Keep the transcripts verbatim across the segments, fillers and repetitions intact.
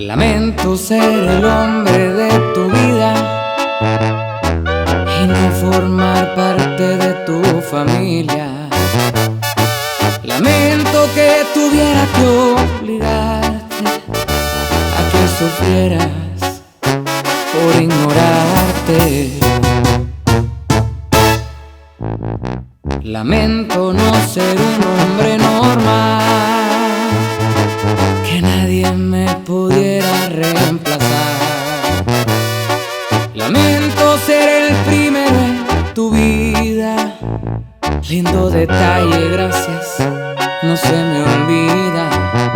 Lamento ser el hombre de tu vida y no formar parte de tu familia. Lamento que tuviera que obligarte a que sufrieras por ignorarte. Lamento no ser un hombre normal, que nadie me pudiera reemplazar. Lamento ser el primero en tu vida, lindo detalle, gracias, no se me olvida.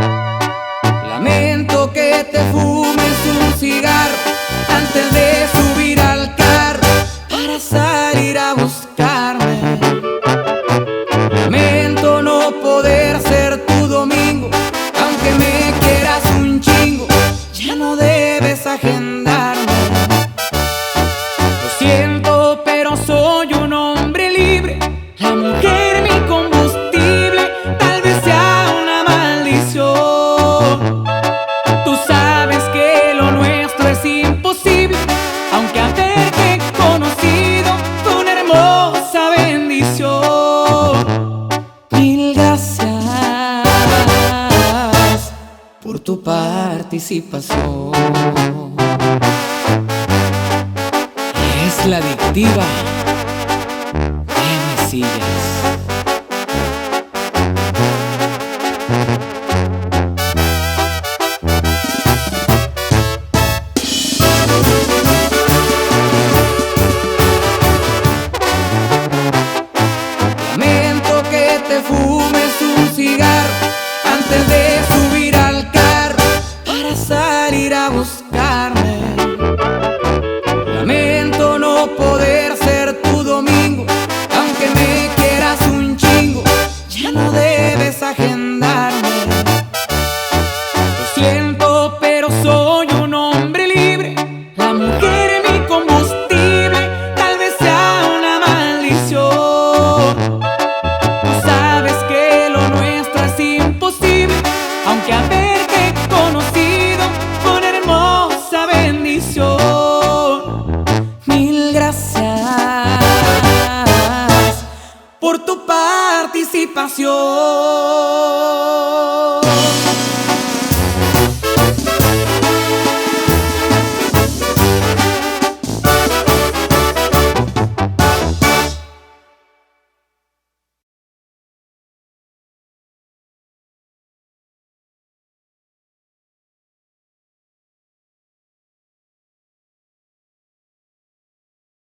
Lamento que te fumes un cigarro antes de subir al carro para salir a buscarme. Lamento no poder ser tu domingo, aunque me quieras un chingo, ya no debes agendarme. Lo siento, pero soy un hombre libre, la mujer mi combustible, tal vez sea una maldición. Tú sabes que lo nuestro es imposible, aunque haberte conocido fue una hermosa bendición. Mil gracias por tu participación. Es la adictiva de Mesillas. Lamento que te fumes un cigarro antes de subir al carro para salir a buscarme. Lamento no poder ser tu domingo, aunque me quieras un chingo, ya no debes agendarme. Lo siento, pero soy un hombre libre, la mujer mi combustible, tal vez sea una maldición. Tú sabes que lo nuestro es imposible, aunque haberte conocido fue una hermosa bendición. Mil gracias por tu participación.